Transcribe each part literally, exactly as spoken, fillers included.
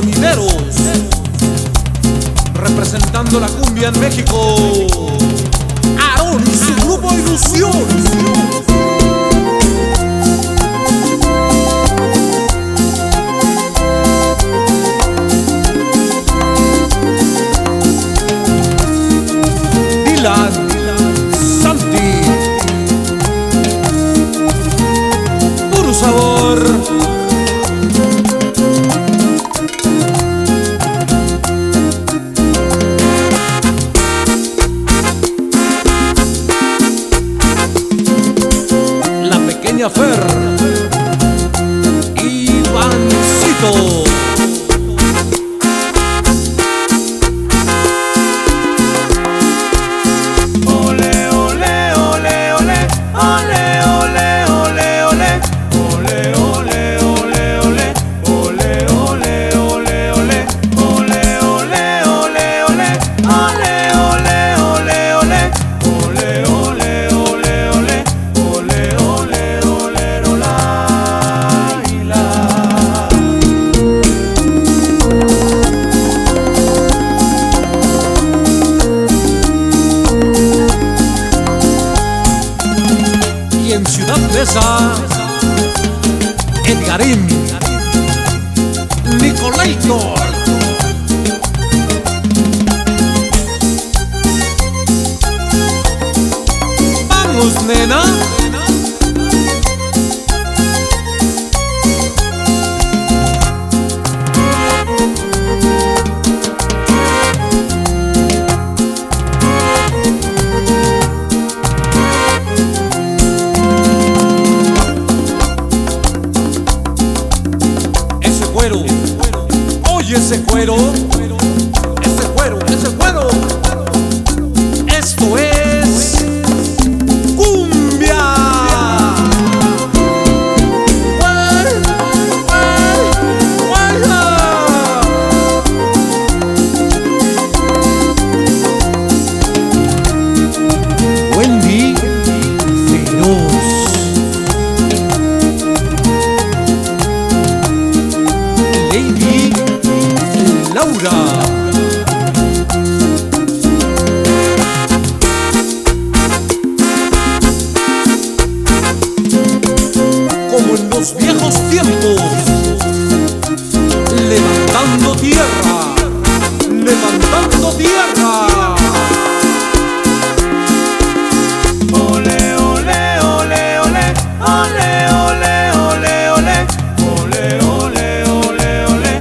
sonideros, representando la cumbia en México, Aarón y su grupo Ilusión. Santi, puro sabor. La pequeña Fer, Ivancito. En Ciudad Neza, Edgarín, Nicolaito. Vamos, nena. Oye ese cuero, ese cuero, ese cuero. Esto es cumbia. Wendy Feroz, Lady Laura, como en los viejos tiempos, levantando tierra, levantando tierra. Ole, ole, ole, ole, ole, ole, ole, ole, ole, ole, ole, ole.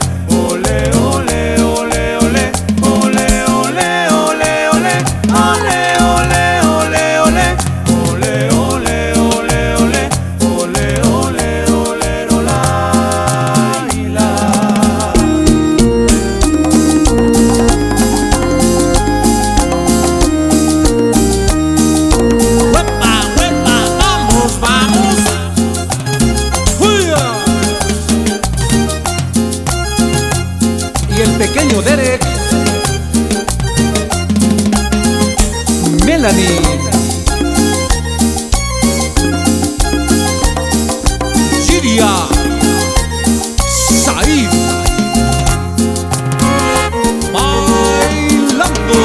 Y el pequeño Derek, Melanie, Giria, Said, bailando.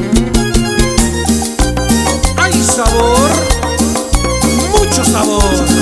Hay sabor, mucho sabor.